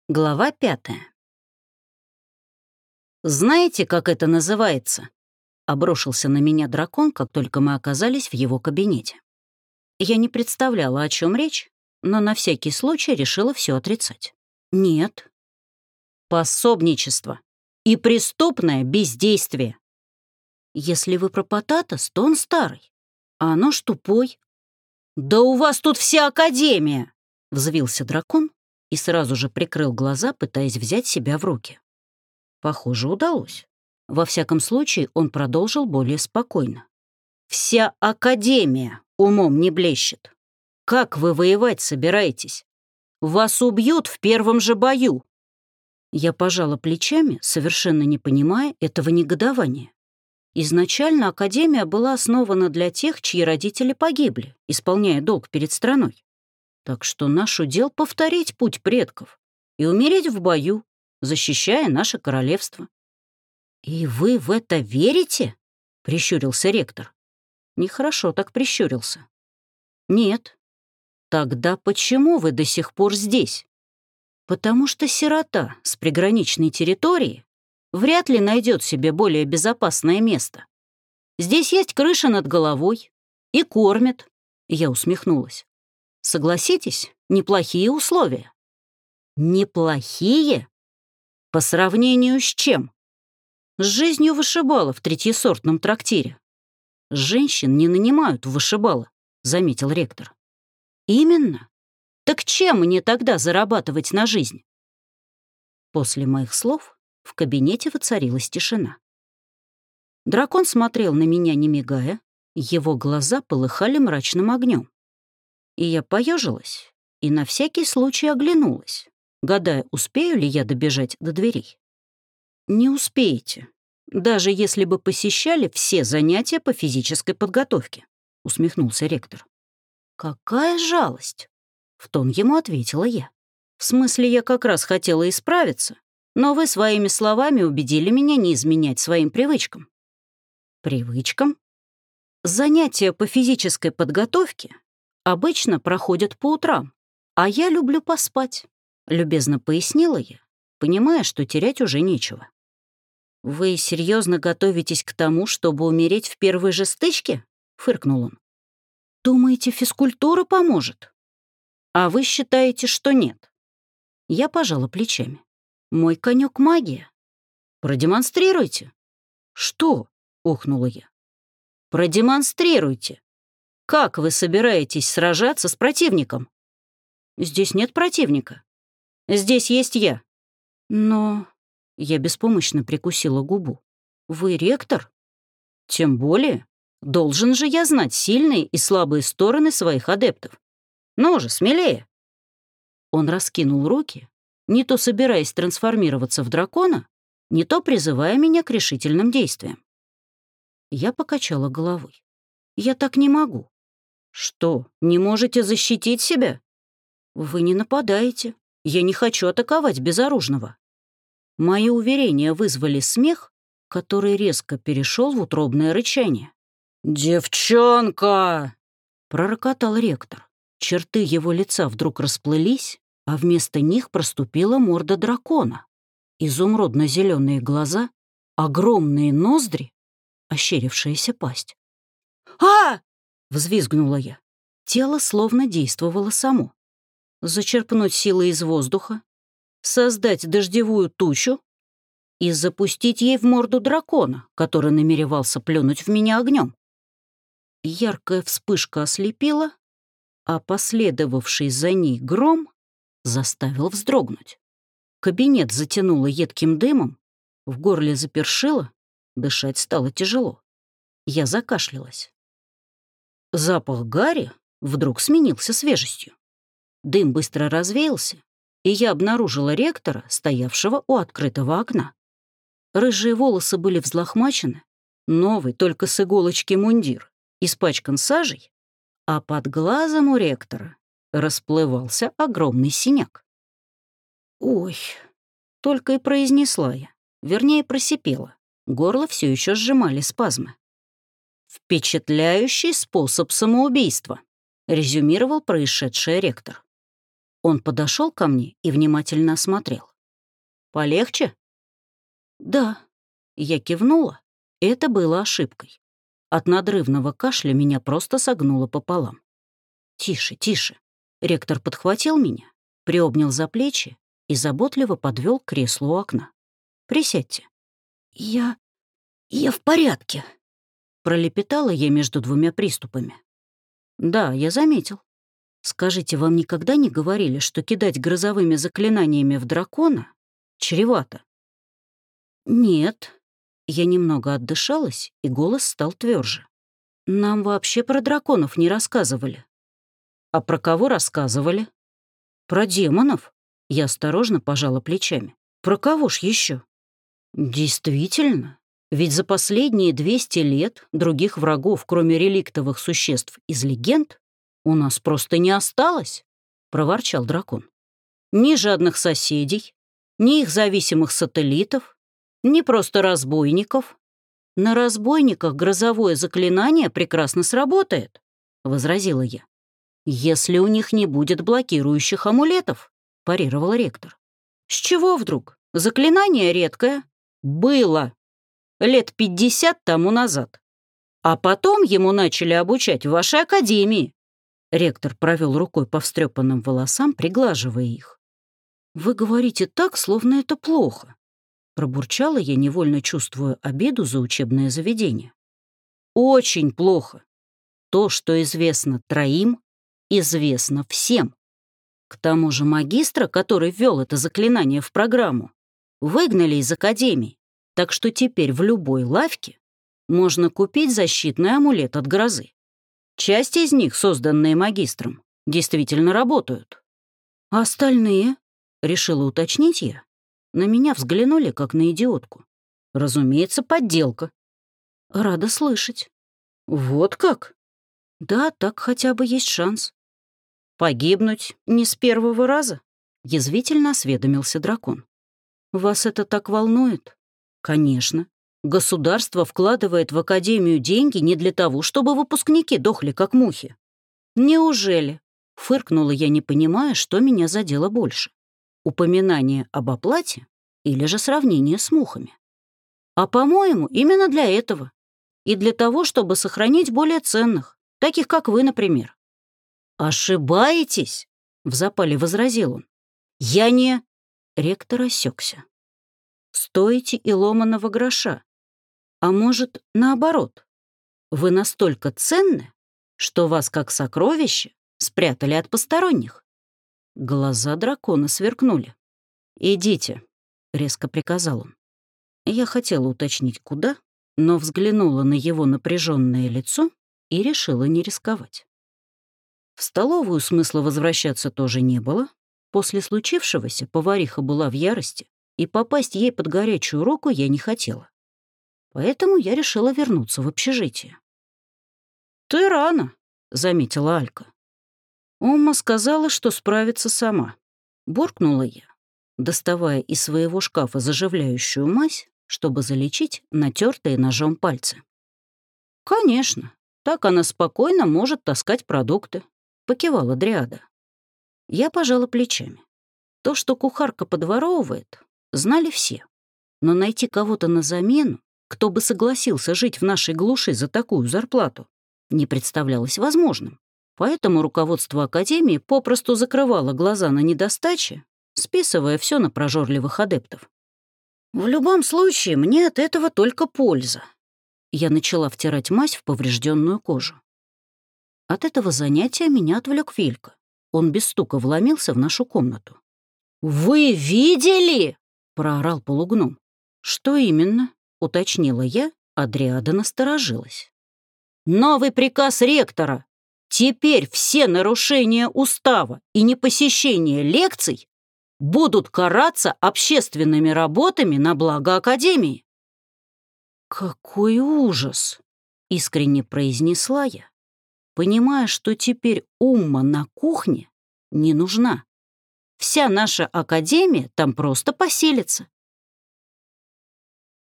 Глава 5. «Знаете, как это называется?» — обрушился на меня дракон, как только мы оказались в его кабинете. Я не представляла, о чем речь, но на всякий случай решила все отрицать. «Нет». «Пособничество и преступное бездействие. Если вы про Потатос, то он старый, а нож тупой». «Да у вас тут вся академия!» — взвился дракон и сразу же прикрыл глаза, пытаясь взять себя в руки. Похоже, удалось. Во всяком случае, он продолжил более спокойно. «Вся академия умом не блещет. Как вы воевать собираетесь? Вас убьют в первом же бою!» Я пожала плечами, совершенно не понимая этого негодования. Изначально академия была основана для тех, чьи родители погибли, исполняя долг перед страной. Так что наш удел — повторить путь предков и умереть в бою, защищая наше королевство. «И вы в это верите?» — прищурился ректор. Нехорошо так прищурился. «Нет». «Тогда почему вы до сих пор здесь?» «Потому что сирота с приграничной территории вряд ли найдет себе более безопасное место. Здесь есть крыша над головой и кормят». Я усмехнулась. «Согласитесь, неплохие условия». «Неплохие? По сравнению с чем?» «С жизнью вышибала в третьесортном трактире». «Женщин не нанимают в вышибала», — заметил ректор. «Именно. Так чем мне тогда зарабатывать на жизнь?» После моих слов в кабинете воцарилась тишина. Дракон смотрел на меня, не мигая, его глаза полыхали мрачным огнем. И я поежилась и на всякий случай оглянулась, гадая, успею ли я добежать до дверей. «Не успеете, даже если бы посещали все занятия по физической подготовке», — усмехнулся ректор. «Какая жалость!» — в тон ему ответила я. «В смысле, я как раз хотела исправиться, но вы своими словами убедили меня не изменять своим привычкам». «Привычкам?» «Занятия по физической подготовке обычно проходят по утрам, а я люблю поспать», — любезно пояснила я, понимая, что терять уже нечего. «Вы серьезно готовитесь к тому, чтобы умереть в первой же стычке?» — фыркнул он. «Думаете, физкультура поможет? А вы считаете, что нет?» Я пожала плечами. «Мой конек — магия». «Продемонстрируйте». «Что?» — охнула я. «Продемонстрируйте. Как вы собираетесь сражаться с противником?» «Здесь нет противника. Здесь есть я». «Но...» — я беспомощно прикусила губу. «Вы ректор?» «Тем более. Должен же я знать сильные и слабые стороны своих адептов. Ну же, смелее!» Он раскинул руки, не то собираясь трансформироваться в дракона, не то призывая меня к решительным действиям. Я покачала головой. «Я так не могу». «Что, не можете защитить себя?» «Вы не нападаете. Я не хочу атаковать безоружного». Мои уверения вызвали смех, который резко перешел в утробное рычание. «Девчонка!» — пророкотал ректор. Черты его лица вдруг расплылись, а вместо них проступила морда дракона. Изумрудно-зеленые глаза, огромные ноздри, ощерившаяся пасть. «А!» — взвизгнула я. Тело словно действовало само. Зачерпнуть силы из воздуха, создать дождевую тучу и запустить ей в морду дракона, который намеревался плюнуть в меня огнем. Яркая вспышка ослепила, а последовавший за ней гром заставил вздрогнуть. Кабинет затянуло едким дымом, в горле запершило, дышать стало тяжело. Я закашлялась. Запах гари вдруг сменился свежестью. Дым быстро развеялся, и я обнаружила ректора, стоявшего у открытого окна. Рыжие волосы были взлохмачены, новый, только с иголочки мундир, испачкан сажей, а под глазом у ректора расплывался огромный синяк. «Ой», — только и произнесла я, вернее, просипела. Горло все еще сжимали спазмы. «Впечатляющий способ самоубийства», — резюмировал происшедшее ректор. Он подошел ко мне и внимательно осмотрел. «Полегче?» «Да». Я кивнула. Это было ошибкой. От надрывного кашля меня просто согнуло пополам. «Тише, тише». Ректор подхватил меня, приобнял за плечи и заботливо подвел к креслу у окна. «Присядьте». «Я в порядке», — пролепетала я между двумя приступами. «Да, я заметил. Скажите, вам никогда не говорили, что кидать грозовыми заклинаниями в дракона чревато?» «Нет». Я немного отдышалась, и голос стал тверже. «Нам вообще про драконов не рассказывали». «А про кого рассказывали?» «Про демонов». Я осторожно пожала плечами. «Про кого ж еще?» «Действительно. Ведь за последние 200 лет других врагов, кроме реликтовых существ из легенд, у нас просто не осталось», — проворчал дракон. «Ни жадных соседей, ни их зависимых сателлитов, ни просто разбойников. На разбойниках грозовое заклинание прекрасно сработает», — возразила я. «Если у них не будет блокирующих амулетов», — парировал ректор. «С чего вдруг? Заклинание редкое. Было. Лет 50 тому назад. А потом ему начали обучать в вашей академии». Ректор провел рукой по встрепанным волосам, приглаживая их. «Вы говорите так, словно это плохо», — пробурчала я, невольно чувствуя обиду за учебное заведение. «Очень плохо. То, что известно троим, известно всем. К тому же магистра, который ввел это заклинание в программу, выгнали из академии, так что теперь в любой лавке можно купить защитный амулет от грозы. Часть из них, созданные магистром, действительно работают. А остальные, решила уточнить я, на меня взглянули, как на идиотку. Разумеется, подделка. Рада слышать. Вот как? Да, так хотя бы есть шанс. Погибнуть не с первого раза? Язвительно осведомился дракон. Вас это так волнует? Конечно. Государство вкладывает в академию деньги не для того, чтобы выпускники дохли как мухи. Неужели? Фыркнула я, не понимая, что меня задело больше. Упоминание об оплате или же сравнение с мухами. А, по-моему, именно для этого. И для того, чтобы сохранить более ценных, таких как вы, например. «Ошибаетесь?» — в запале возразил он. «Я не...» — ректор осекся. «Стоите и ломаного гроша. А может, наоборот, вы настолько ценны, что вас, как сокровище, спрятали от посторонних?» Глаза дракона сверкнули. «Идите», — резко приказал он. Я хотела уточнить, куда, но взглянула на его напряженное лицо и решила не рисковать. В столовую смысла возвращаться тоже не было. После случившегося повариха была в ярости, и попасть ей под горячую руку я не хотела. Поэтому я решила вернуться в общежитие. «Ты рано», — заметила Алька. Умма сказала, что справится сама. Буркнула я, доставая из своего шкафа заживляющую мазь, чтобы залечить натертые ножом пальцы. «Конечно, так она спокойно может таскать продукты», — покивала Дриада. Я пожала плечами. То, что кухарка подворовывает, знали все. Но найти кого-то на замену, кто бы согласился жить в нашей глуши за такую зарплату, не представлялось возможным. Поэтому руководство академии попросту закрывало глаза на недостачи, списывая все на прожорливых адептов. В любом случае, мне от этого только польза. Я начала втирать мазь в поврежденную кожу. От этого занятия меня отвлек Вилька. Он без стука вломился в нашу комнату. «Вы видели?» — проорал полугном. «Что именно?» — уточнила я, а Дриада насторожилась. «Новый приказ ректора! Теперь все нарушения устава и непосещение лекций будут караться общественными работами на благо Академии». «Какой ужас!» — искренне произнесла я, понимая, что теперь Умма на кухне не нужна. Вся наша Академия там просто поселится.